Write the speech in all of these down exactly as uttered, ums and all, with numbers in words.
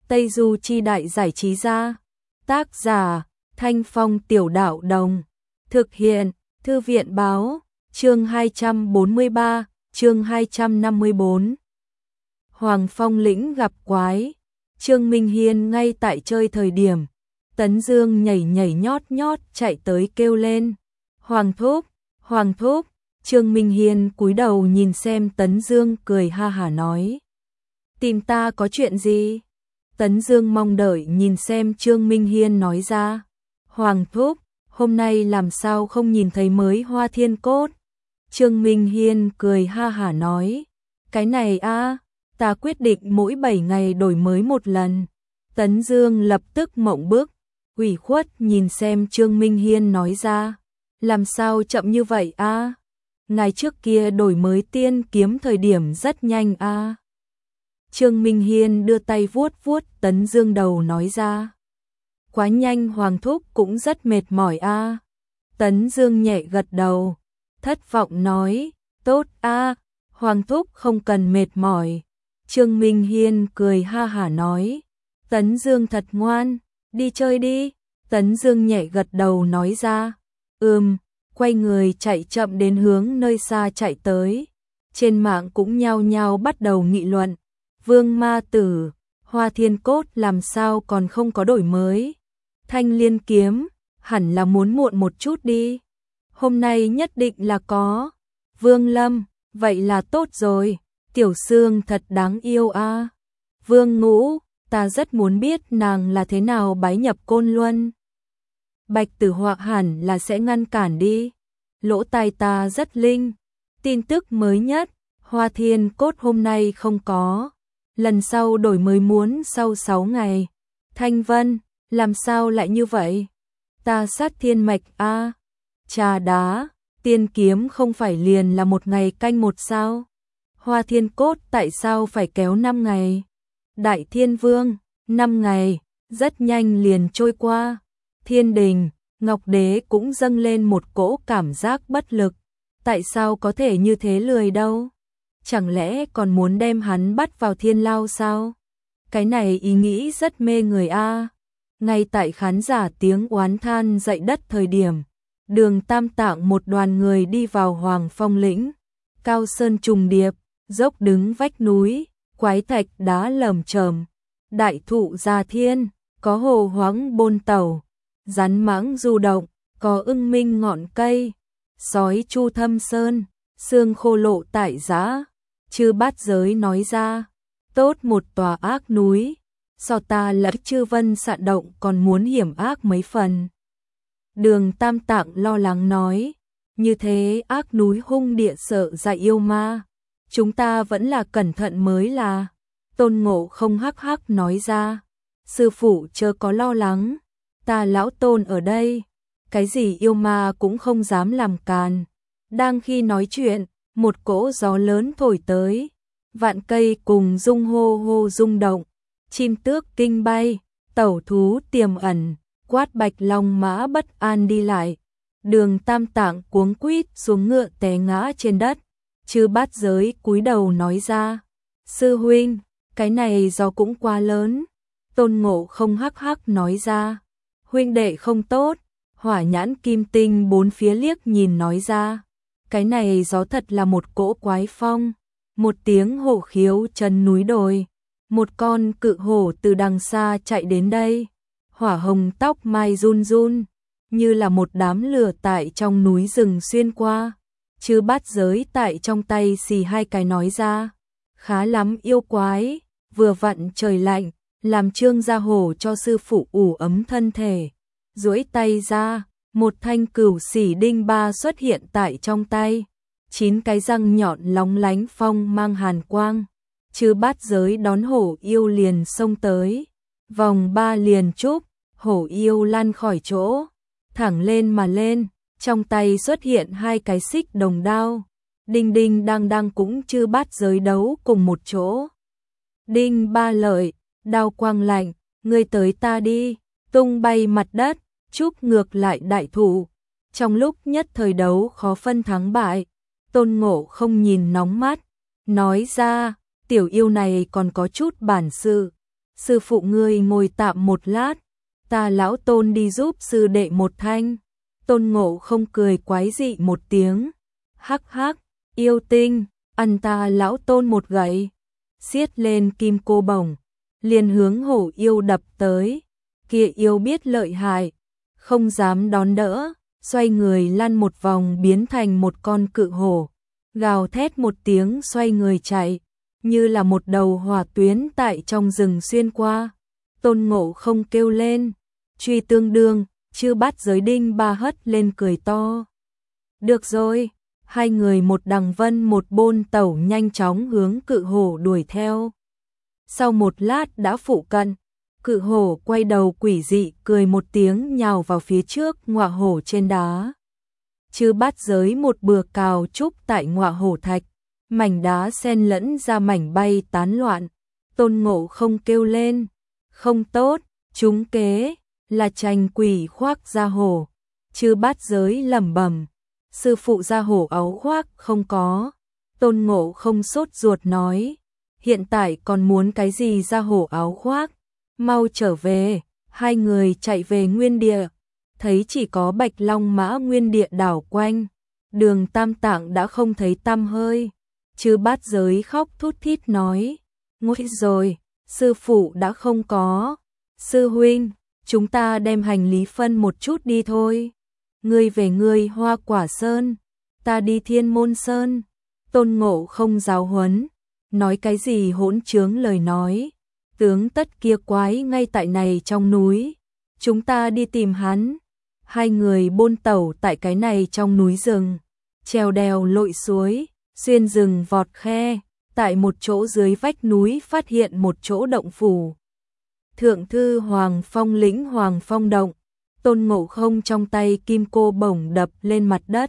Tây Du Chi Đại Giải Trí Gia. Tác giả, Thanh Phong Tiểu Đạo Đồng. Thực hiện, Thư viện Báo. Chương hai trăm bốn mươi ba, chương hai trăm năm mươi bốn. Hoàng Phong lĩnh gặp quái. Trương Minh Hiên ngay tại chơi thời điểm, Tấn Dương nhảy nhảy nhót nhót chạy tới kêu lên. Hoàng thúc, Hoàng thúc. Trương Minh Hiên cúi đầu nhìn xem Tấn Dương, cười ha hả nói. Tìm ta có chuyện gì? Tấn Dương mong đợi nhìn xem Trương Minh Hiên nói ra. Hoàng thúc, hôm nay làm sao không nhìn thấy mới Hoa Thiên Cốt? Trương Minh Hiên cười ha hả nói. Cái này a, ta quyết định mỗi bảy ngày đổi mới một lần. Tấn Dương lập tức mộng bức, ủy khuất nhìn xem Trương Minh Hiên nói ra. Làm sao chậm như vậy a? Ngày trước kia đổi mới tiên kiếm thời điểm rất nhanh a. Trương Minh Hiên đưa tay vuốt vuốt Tấn Dương đầu nói ra. Quá nhanh, Hoàng thúc cũng rất mệt mỏi a. Tấn Dương nhẹ gật đầu, thất vọng nói, tốt a, Hoàng thúc không cần mệt mỏi. Trương Minh Hiên cười ha hả nói, Tấn Dương thật ngoan, đi chơi đi. Tấn Dương nhẹ gật đầu nói ra, ừm, quay người chạy chậm đến hướng nơi xa chạy tới. Trên mạng cũng nhao nhao bắt đầu nghị luận, Vương Ma Tử, Hoa Thiên Cốt làm sao còn không có đổi mới? Thanh Liên kiếm, hẳn là muốn muộn một chút đi. Hôm nay nhất định là có. Vương Lâm, vậy là tốt rồi. Tiểu Sương thật đáng yêu a. Vương Ngũ, ta rất muốn biết nàng là thế nào bái nhập Côn Luân. Bạch Tử Họa hẳn là sẽ ngăn cản đi. Lỗ tai ta rất linh. Tin tức mới nhất, Hoa Thiên Cốt hôm nay không có. Lần sau đổi mới muốn sau sáu ngày. Thanh Vân, làm sao lại như vậy? Ta sát thiên mạch a. Trà đá, tiên kiếm không phải liền là một ngày canh một sao? Hoa Thiên Cốt tại sao phải kéo năm ngày? Đại Thiên Vương, năm ngày, rất nhanh liền trôi qua. Thiên Đình, Ngọc Đế cũng dâng lên một cỗ cảm giác bất lực. Tại sao có thể như thế lười đâu? Chẳng lẽ còn muốn đem hắn bắt vào thiên lao sao? Cái này ý nghĩ rất mê người a. Ngay tại khán giả tiếng oán than dậy đất thời điểm, Đường Tam Tạng một đoàn người đi vào Hoàng Phong lĩnh. Cao sơn trùng điệp, dốc đứng vách núi, quái thạch đá lởm chởm, đại thụ gia thiên, có hồ hoáng bôn tàu, rắn mãng du động, có ưng minh ngọn cây, sói chu thâm sơn, xương khô lộ tại giã. Chư Bát Giới nói ra, tốt một tòa ác núi, so ta lẫn Chư Vân Sạ Động còn muốn hiểm ác mấy phần. Đường Tam Tạng lo lắng nói, như thế ác núi hung địa sợ dại yêu ma, chúng ta vẫn là cẩn thận mới là. Tôn Ngộ Không hắc hắc nói ra, sư phụ chớ có lo lắng, ta lão Tôn ở đây, cái gì yêu ma cũng không dám làm càn. Đang khi nói chuyện, một cỗ gió lớn thổi tới, vạn cây cùng rung hô hô rung động, chim tước kinh bay, tẩu thú tiềm ẩn, quát bạch long mã bất an đi lại. Đường Tam Tạng cuống quýt xuống ngựa té ngã trên đất. Chư Bát Giới cúi đầu nói ra, sư huynh, cái này gió cũng quá lớn. Tôn Ngộ Không hắc hắc nói ra, huynh đệ không tốt. Hỏa Nhãn Kim Tinh bốn phía liếc nhìn nói ra, cái này gió thật là một cỗ quái phong. Một tiếng hổ khiếu chân núi đồi, một con cự hổ từ đằng xa chạy đến đây. Hỏa hồng tóc mai run run, như là một đám lửa tại trong núi rừng xuyên qua. Chư Bát Giới tại trong tay xì hai cái nói ra, khá lắm yêu quái, vừa vặn trời lạnh, làm Trương gia hổ cho sư phụ ủ ấm thân thể. Duỗi tay ra, một thanh cửu xỉ đinh ba xuất hiện tại trong tay. Chín cái răng nhọn lóng lánh phong mang hàn quang. Chư Bát Giới đón hổ yêu liền xông tới. Vòng ba liền chúc, hổ yêu lăn khỏi chỗ, thẳng lên mà lên, trong tay xuất hiện hai cái xích đồng đao. Đinh đinh đang đang cũng Chư Bát Giới đấu cùng một chỗ. Đinh ba lợi, đao quang lạnh, ngươi tới ta đi, tung bay mặt đất, chúc ngược lại đại thủ. Trong lúc nhất thời đấu khó phân thắng bại, Tôn Ngộ Không nhìn nóng mắt, nói ra, tiểu yêu này còn có chút bản sự, sư phụ ngươi ngồi tạm một lát, ta lão Tôn đi giúp sư đệ một thanh. Tôn Ngộ Không cười quái dị một tiếng, hắc hắc, yêu tinh, ăn ta lão Tôn một gậy. Xiết lên kim cô bổng, liền hướng hổ yêu đập tới. Kia yêu biết lợi hại, không dám đón đỡ, xoay người lăn một vòng biến thành một con cự hổ, gào thét một tiếng xoay người chạy, như là một đầu hỏa tuyến tại trong rừng xuyên qua. Tôn Ngộ Không kêu lên, truy tương đương, Chư Bát Giới Đinh Ba hất lên cười to. Được rồi, hai người một đằng vân một bôn tẩu nhanh chóng hướng cự hổ đuổi theo. Sau một lát đã phụ cận, cự hổ quay đầu quỷ dị cười một tiếng nhào vào phía trước ngọa hổ trên đá. Chư Bát Giới một bừa cào trúc tại ngọa hổ thạch, mảnh đá xen lẫn ra mảnh bay tán loạn. Tôn Ngộ Không kêu lên, không tốt, trúng kế, là tranh quỷ khoác da hổ. Chư Bát Giới lẩm bẩm, sư phụ da hổ áo khoác không có. Tôn Ngộ Không sốt ruột nói, hiện tại còn muốn cái gì da hổ áo khoác, mau trở về. Hai người chạy về nguyên địa, thấy chỉ có Bạch Long Mã nguyên địa đảo quanh, Đường Tam Tạng đã không thấy tăm hơi. Chư Bát Giới khóc thút thít nói, nguy rồi, sư phụ đã không có. Sư huynh, chúng ta đem hành lý phân một chút đi thôi. Ngươi về ngươi Hoa Quả Sơn, ta đi Thiên Môn Sơn. Tôn Ngộ Không giáo huấn, nói cái gì hỗn trướng lời nói. Tướng tất kia quái ngay tại này trong núi, chúng ta đi tìm hắn. Hai người bôn tẩu tại cái này trong núi rừng, trèo đèo lội suối, xuyên rừng vọt khe, tại một chỗ dưới vách núi phát hiện một chỗ động phủ. Thượng thư Hoàng Phong lĩnh Hoàng Phong động. Tôn Ngộ Không trong tay kim cô bổng đập lên mặt đất,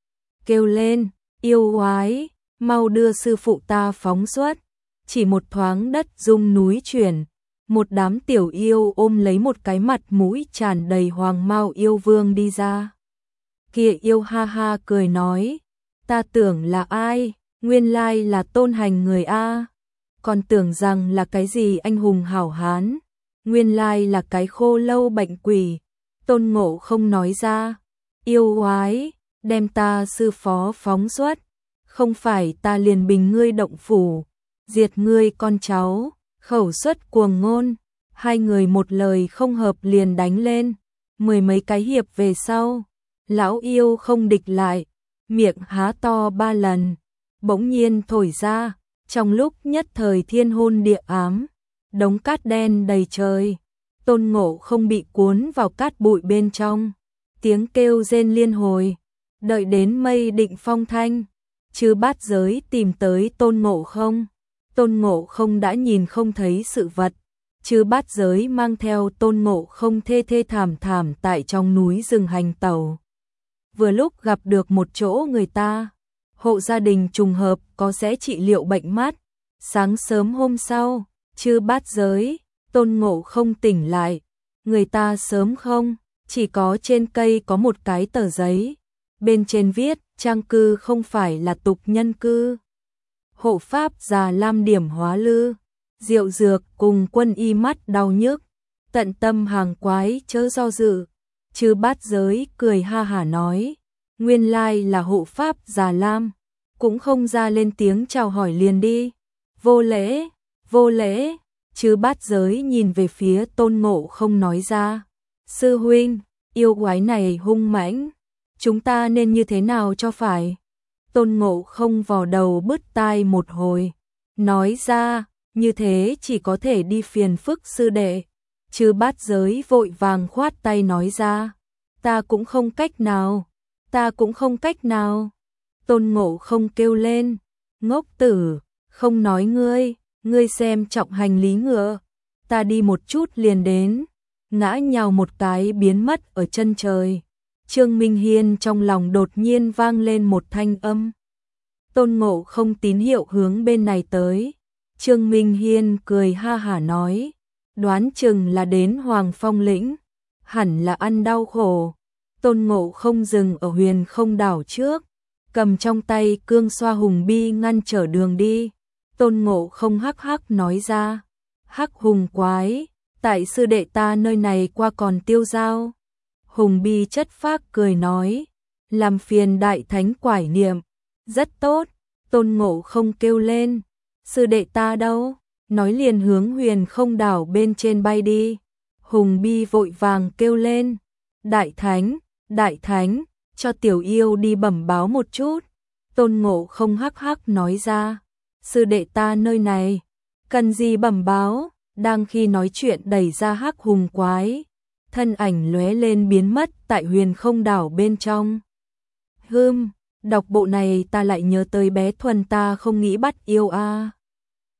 kêu lên, yêu quái, mau đưa sư phụ ta phóng xuất. Chỉ một thoáng đất rung núi chuyển, một đám tiểu yêu ôm lấy một cái mặt mũi tràn đầy hoàng mao yêu vương đi ra. Kia yêu ha ha cười nói, ta tưởng là ai, nguyên lai là Tôn Hành người a, còn tưởng rằng là cái gì anh hùng hảo hán, nguyên lai là cái khô lâu bệnh quỷ. Tôn Ngộ Không nói ra, yêu quái, đem ta sư phó phóng xuất, không phải ta liền bình ngươi động phủ, diệt ngươi con cháu. Khẩu xuất cuồng ngôn, hai người một lời không hợp liền đánh lên. Mười mấy cái hiệp về sau, lão yêu không địch lại, miệng há to ba lần, bỗng nhiên thổi ra, trong lúc nhất thời thiên hôn địa ám, đống cát đen đầy trời. Tôn Ngộ Không bị cuốn vào cát bụi bên trong, tiếng kêu rên liên hồi. Đợi đến mây định phong thanh, Chư Bát Giới tìm tới Tôn Ngộ Không. Tôn Ngộ Không đã nhìn không thấy sự vật, Chư Bát Giới mang theo Tôn Ngộ Không thê thê thảm thảm tại trong núi rừng hành tẩu. Vừa lúc gặp được một chỗ người ta, hộ gia đình trùng hợp có sẽ trị liệu bệnh mắt. Sáng sớm hôm sau, Chư Bát Giới, Tôn Ngộ Không tỉnh lại, người ta sớm không, chỉ có trên cây có một cái tờ giấy, bên trên viết, trang cư không phải là tục nhân cư. Hộ pháp già lam điểm hóa lư, rượu dược cùng quân y mắt đau nhức, tận tâm hàng quái chớ do dự. Chư Bát Giới cười ha hả nói, nguyên lai là hộ pháp già lam, cũng không ra lên tiếng chào hỏi liền đi. Vô lễ, vô lễ. Chư Bát Giới nhìn về phía Tôn Ngộ Không nói ra, sư huynh, yêu quái này hung mãnh, chúng ta nên như thế nào cho phải? Tôn Ngộ Không vò đầu bứt tai một hồi, nói ra, như thế chỉ có thể đi phiền phức sư đệ. Chư Bát Giới vội vàng khoát tay nói ra, ta cũng không cách nào, ta cũng không cách nào. Tôn Ngộ Không kêu lên, ngốc tử, không nói ngươi, ngươi xem trọng hành lý ngựa, ta đi một chút liền đến. Ngã nhào một cái biến mất ở chân trời. Trương Minh Hiên trong lòng đột nhiên vang lên một thanh âm. Tôn Ngộ Không tín hiệu hướng bên này tới. Trương Minh Hiên cười ha hả nói, đoán chừng là đến Hoàng Phong lĩnh, hẳn là ăn đau khổ. Tôn Ngộ Không dừng ở Huyền Không đảo trước, cầm trong tay cương xoa hùng bi ngăn trở đường đi. Tôn Ngộ Không hắc hắc nói ra, Hắc hùng quái, tại sư đệ ta nơi này qua còn tiêu dao. Hùng Bi chất phác cười nói, làm phiền đại thánh quải niệm, rất tốt. Tôn Ngộ Không kêu lên, sư đệ ta đâu? Nói liền hướng Huyền Không đảo bên trên bay đi. Hùng Bi vội vàng kêu lên, đại thánh, đại thánh, cho tiểu yêu đi bẩm báo một chút. Tôn Ngộ Không hắc hắc nói ra, sư đệ ta nơi này, cần gì bẩm báo? Đang khi nói chuyện đẩy ra hắc hùng quái, thân ảnh lóe lên biến mất tại Huyền Không đảo bên trong. Hừm, đọc bộ này ta lại nhớ tới bé Thuần ta không nghĩ bắt yêu a. À.